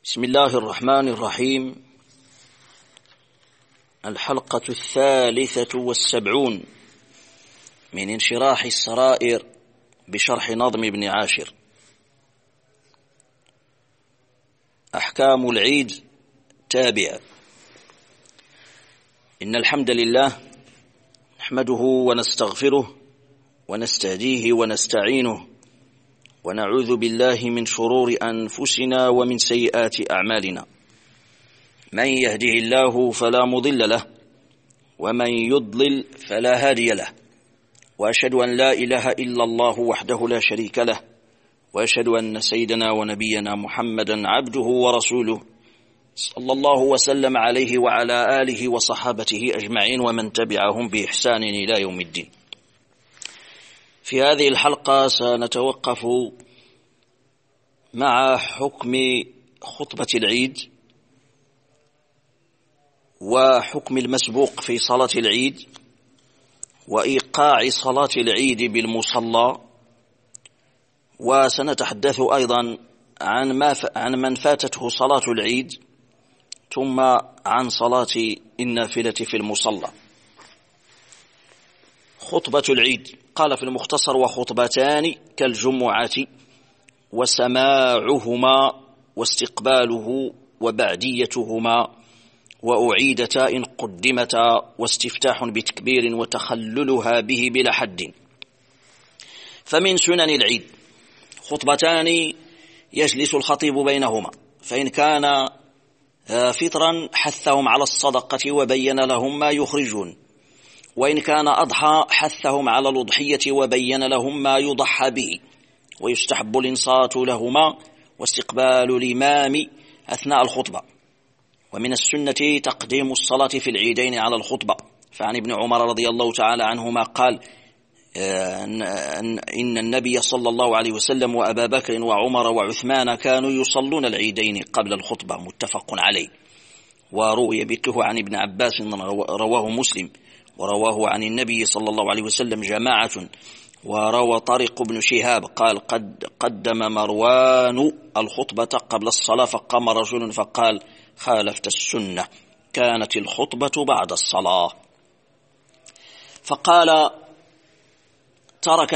بسم الله الرحمن الرحيم. الحلقة 73 من انشراح السرائر بشرح نظم ابن عاشر. أحكام العيد تابعة. إن الحمد لله نحمده ونستغفره ونستهديه ونستعينه ونعوذ بالله من شرور أنفسنا ومن سيئات أعمالنا. من يهده الله فلا مضل له ومن يضلل فلا هادي له، وأشهد أن لا إله إلا الله وحده لا شريك له، وأشهد أن سيدنا ونبينا محمدا عبده ورسوله صلى الله وسلم عليه وعلى آله وصحابته أجمعين ومن تبعهم بإحسان إلى يوم الدين. في هذه الحلقة سنتوقف مع حكم خطبة العيد وحكم المسبوق في صلاة العيد وإيقاع صلاة العيد بالمصلى، وسنتحدث أيضا عن من فاتته صلاة العيد ثم عن صلاة النافلة في المصلى. خطبة العيد قال في المختصر: وخطبتان كالجمعة وسماعهما واستقباله وبعديتهما وأعيدتا إن قدمتا واستفتاح بتكبير وتخللها به بلا حد. فمن سنن العيد خطبتان يجلس الخطيب بينهما، فإن كان فطرا حثهم على الصدقة وبين لهم ما يخرجون، وإن كان أضحى حثهم على الأضحية وبين لهم ما يضحى به، ويستحب الإنصات لهما واستقبال الإمام أثناء الخطبة. ومن السنة تقديم الصلاة في العيدين على الخطبة، فعن ابن عمر رضي الله تعالى عنهما قال: إن النبي صلى الله عليه وسلم وأبا بكر وعمر وعثمان كانوا يصلون العيدين قبل الخطبة، متفق عليه. وروي مثله عن ابن عباس رواه مسلم، ورواه عن النبي صلى الله عليه وسلم جماعة. وروى طارق بن شهاب قال: قدم مروان الخطبة قبل الصلاة فقام رجل فقال: خالفت السنة، كانت الخطبة بعد الصلاة. فقال: ترك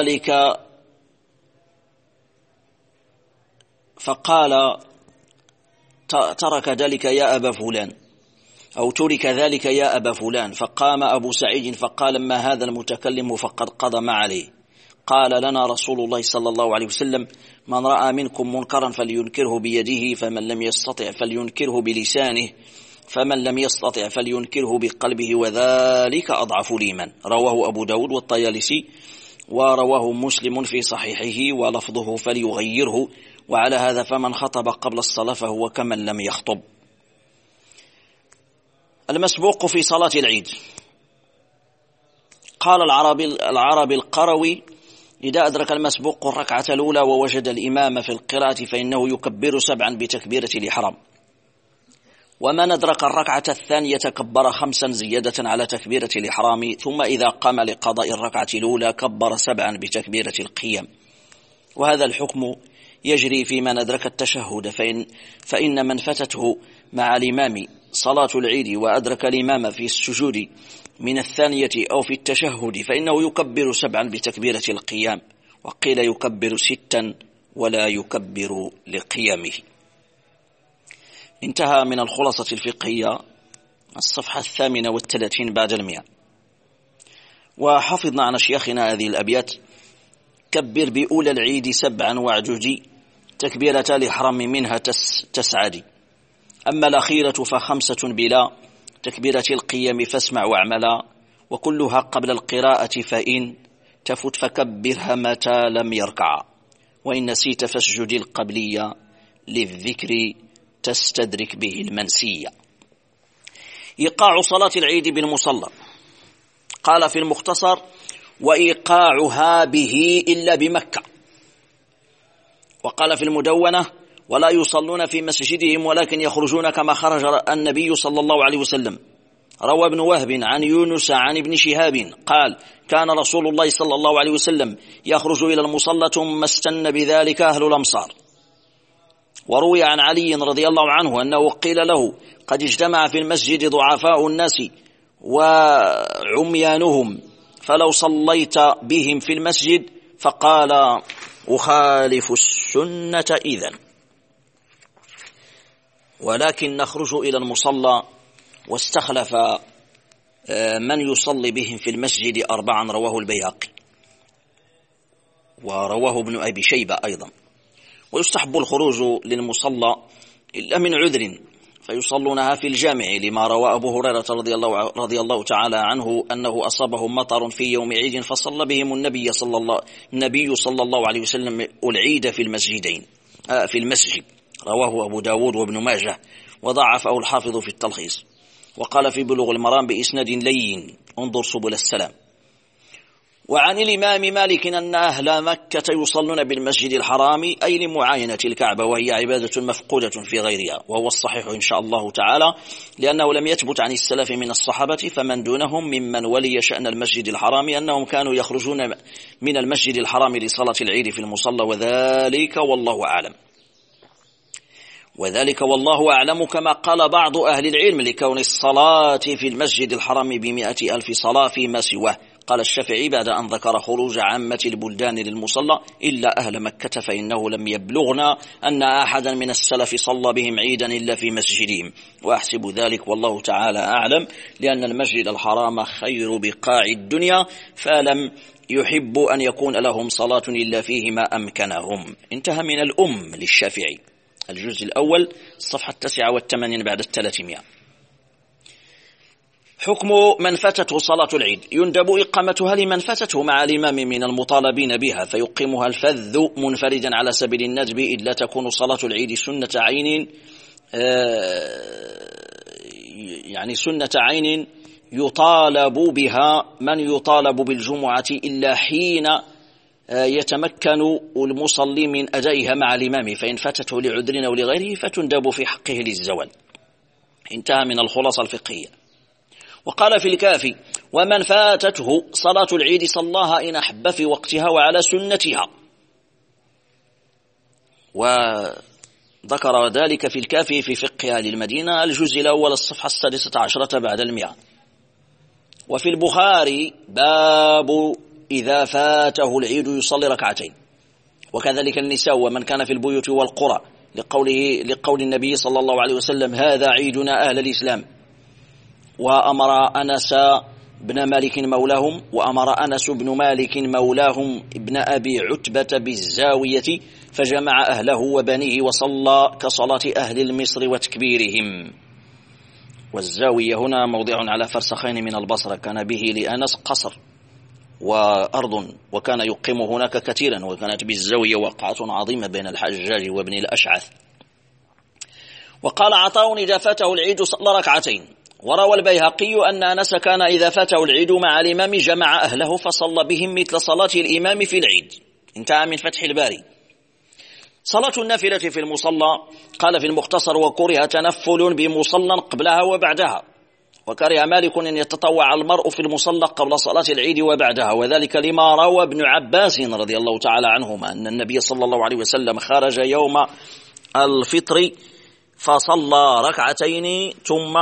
ذلك يا أبا فلان، أو ترك ذلك يا أبا فلان. فقام أبو سعيد فقال: ما هذا المتكلم فقد قضى ما عليه. قال لنا رسول الله صلى الله عليه وسلم: من رأى منكم منكرا فلينكره بيده، فمن لم يستطع فلينكره بلسانه، فمن لم يستطع فلينكره بقلبه، وذلك أضعف الإيمان. رواه أبو داود والطيالسي، ورواه مسلم في صحيحه ولفظه فليغيره. وعلى هذا فمن خطب قبل الصلاة فهو كمن لم يخطب. المسبوق في صلاة العيد. قال العربي القروي: إذا أدرك المسبوق الركعة الأولى ووجد الإمام في القراءة فإنه يكبر 7 بتكبيرة الإحرام، ومن أدرك الركعة الثانية كبر 5 زيادة على تكبيرة الإحرام، ثم إذا قام لقضاء الركعة الأولى كبر 7 بتكبيرة القيام. وهذا الحكم يجري في من أدرك التشهد، فإن من فتته مع الإمام صلاة العيد وأدرك الإمام في السجود من الثانية أو في التشهد فإنه يكبر 7 بتكبيرة القيام، وقيل يكبر 6 ولا يكبر لقيامه. انتهى من الخلاصة الفقهية الصفحة 38 بعد 100. وحفظنا عن شيخنا هذه الأبيات: كبر بأولى العيد 7 واعججي، تكبيرة الإحرام منها تسعدي، أما الأخيرة ف5 بلا تكبيرة القيام فاسمع واعملا، وكلها قبل القراءة فإن تفت فكبرها متى لم يركع، وإن نسيت فاسجد القبلية للذكر تستدرك به المنسية. إيقاع صلاة العيد بالمصلى. قال في المختصر: وإيقاعها به إلا بمكة. وقال في المدونة: ولا يصلون في مسجدهم ولكن يخرجون كما خرج النبي صلى الله عليه وسلم. روى ابن وهب عن يونس عن ابن شهاب قال: كان رسول الله صلى الله عليه وسلم يخرج إلى المصلى ثم استن بذلك أهل الأمصار. وروي عن علي رضي الله عنه أنه قيل له: قد اجتمع في المسجد ضعفاء الناس وعميانهم فلو صليت بهم في المسجد، فقال: أخالف السنة إذن، ولكن نخرج إلى المصلى. واستخلف من يصلي بهم في المسجد 4، رواه البيهقي ورواه ابن أبي شيبة أيضا. ويستحب الخروج للمصلى إلا من عذر فيصلونها في الجامع، لما روى أبو هريرة رضي الله تعالى عنه أنه أصابهم مطر في يوم عيد فصلى بهم النبي صلى الله عليه وسلم العيد في المسجد، رواه أبو داود وابن ماجه، وضعفه الحافظ في التلخيص، وقال في بلوغ المرام بإسناد لين، انظر سبل السلام. وعن الإمام مالك أن أهل مكة يصلون بالمسجد الحرام، أي لمعاينة الكعبة، وهي عبادة مفقودة في غيرها، وهو الصحيح إن شاء الله تعالى، لأنه لم يثبت عن السلف من الصحابة فمن دونهم ممن ولي شأن المسجد الحرام أنهم كانوا يخرجون من المسجد الحرام لصلاة العيد في المصلى، وذلك والله أعلم كما قال بعض أهل العلم لكون الصلاة في المسجد الحرام ب100,000 صلاة فيما سواه. قال الشافعي بعد أن ذكر خروج عامة البلدان للمصلى إلا أهل مكة، فإنه لم يبلغنا أن أحدا من السلف صلى بهم عيدا إلا في مسجدهم، وأحسب ذلك والله تعالى أعلم، لأن المسجد الحرام خير بقاع الدنيا، فلم يحب أن يكون لهم صلاة إلا فيه ما أمكنهم. انتهى من الأم للشافعي، الجزء الأول، الصفحة 89 بعد 300. حكم من فاتته صلاة العيد: يندب إقامتها لمن فاتته مع الإمام من المطالبين بها، فيقيمها الفذ منفردا على سبيل الندب، إذ لا تكون صلاة العيد سنة عين، يعني سنة عين يطالب بها من يطالب بالجمعة إلا حين يتمكن المصلي من أدائها مع الإمام، فإن فاتته لعذر أو لغيره فتندب في حقه للزوال. انتهى من الخلاصة الفقهية. وقال في الكافي: ومن فاتته صلاة العيد صلاها إن أحب في وقتها وعلى سنتها. وذكر ذلك في الكافي في فقه أهل المدينة، الجزء الأول، الصفحة 16 بعد 100. وفي البخاري: باب إذا فاته العيد يصلي ركعتين. وكذلك النساء ومن كان في البيوت والقرى، لقول النبي صلى الله عليه وسلم: هذا عيدنا أهل الإسلام. وأمر أنس بن مالك مولاهم، وأمر أنس بن مالك مولاهم ابن أبي عتبة بالزاوية، فجمع أهله وبنيه وصلى كصلاة أهل المصر وتكبيرهم. والزاوية هنا موضع على فرسخين من البصرة، كان به لأنس قصر وأرض، وكان يقيم هناك كثيرا، وكانت بالزاوية وقعة عظيمة بين الحجاج وابن الأشعث. وقال عطاء: إذا فاته العيد صلى ركعتين. وروى البيهقي أن أنس كان إذا فاته العيد مع الإمام جمع أهله فصلى بهم مثل صلاة الإمام في العيد. انتهى من فتح الباري. صلاة النافلة في المصلى: قال في المختصر: وكره تنفل بمصلى قبلها وبعدها. وكره مالك أن يتطوع المرء في المصلى قبل صلاة العيد وبعدها، وذلك لما روى ابن عباس رضي الله تعالى عنهما أن النبي صلى الله عليه وسلم خرج يوم الفطر فصلى ركعتين ثم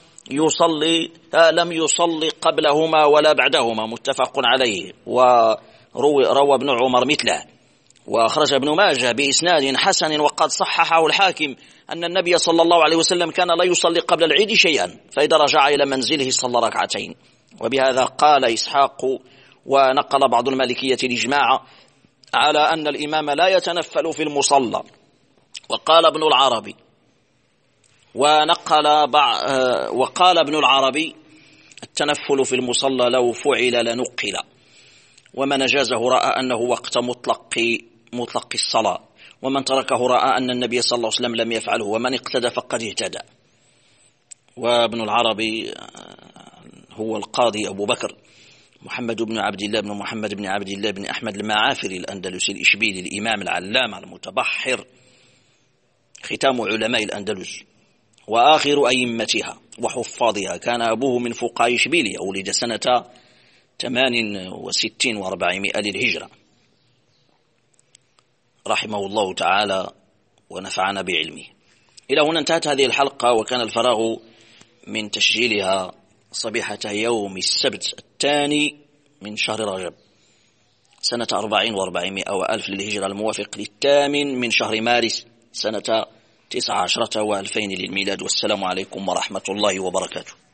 لم يصلي قبلهما ولا بعدهما، متفق عليه. وروى ابن عمر مثله. وأخرج ابن ماجه بإسناد حسن وقد صححه الحاكم أن النبي صلى الله عليه وسلم كان لا يصلي قبل العيد شيئا، فإذا رجع إلى منزله صلى ركعتين. وبهذا قال إسحاق، ونقل بعض المالكية الإجماع على أن الإمام لا يتنفل في المصلى. وقال ابن العربي: التنفل في المصلى لو فعل لنقل، ومن أجازه رأى أنه وقت مطلق الصلاة، ومن تركه رأى أن النبي صلى الله عليه وسلم لم يفعله، ومن اقتدى فقد اهتدى. وابن العربي هو القاضي أبو بكر محمد بن عبد الله بن محمد بن عبد الله بن أحمد المعافري الأندلسي الإشبيلي، الإمام العلامة المتبحر، ختام علماء الأندلس وآخر أئمتها وحفاظها. كان أبوه من فقهاء إشبيلية، ولد سنة 68 و400 للهجرة، رحمه الله تعالى ونفعنا بعلمه. إلى هنا انتهت هذه الحلقة، وكان الفراغ من تسجيلها صبيحة يوم السبت 2 من شهر رجب سنة 40 و400 وألف للهجرة، الموافق 8 من شهر مارس سنة 19 و2000 للميلاد. والسلام عليكم ورحمة الله وبركاته.